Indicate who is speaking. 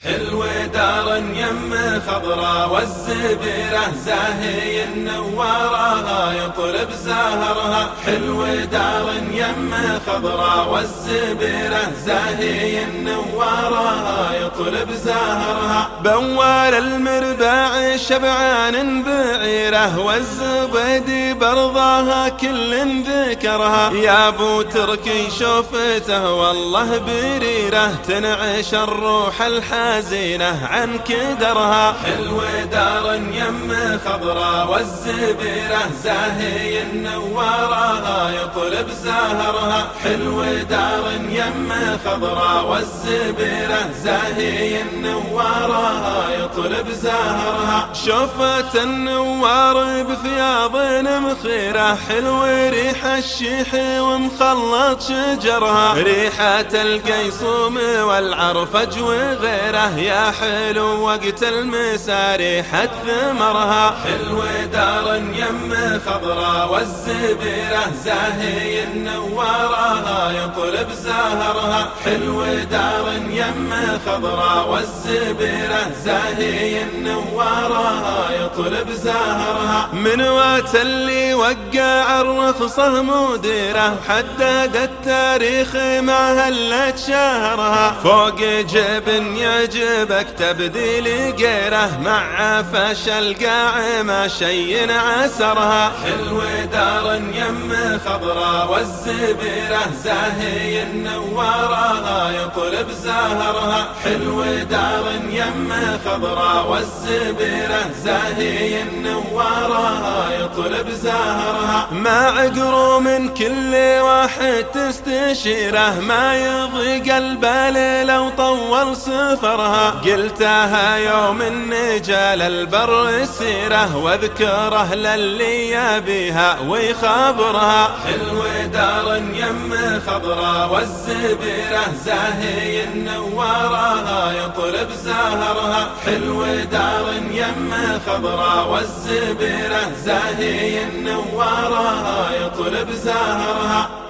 Speaker 1: حلو دار يم خضرا والزبيرة زاهي النوارها يطلب زهرها. حلو دار يم خضرا والزبيرة زاهي النوارها يطلب زهرها. بوال المرباع شبعان بعيره والزبيدي برضاها كل ذكرها. يا ابو تركي شوفته والله بريره تنعش الروح الحزينة عن كدرها. حلو دار يم خضرا والزبيرة زاهي النوارها يطلب زهرها. حلو دار يم خضرا والزبيرة زاهي النوارها يطلب زهرها. شوفت النوار بثياب مخيرة حلو ريح الشيح ومخلط شجرها. ريحة القيصوم والعرفج وغيره يا حلو وقت المسا ريحة ثمرها. حلو دار يم خضرا والزبيرة زاهي النوارها يطلب زهرها. حلو دار يم خضرا والزبيرة زاهي النوارها يطلب زهرها. من وات اللي وقع الرخصة مديره حدد التاريخ مع هلة شهرها. فوق جبن يجبك تبديل غيره مع فشل قاعمة شي عسرها. حلو دار يم خضرا والزبيرة زاهي النوارها يطلب زهرها. حلو دار يم خضرا والزبيرة زاهي النوارها يطلب زهرها. ما عقروا من كل واحد تستشيره ما يضيق البال لو طول سفرها. قلتها يوم النجال البر السيره واذكره للي يبيها ويخبرها. حلو دار يم خضرا والزبيرة زاهي النوارها يطلب زهرها. حلو دار يم خضرا والزبيرة زاهي النوارها يطلب زهرها.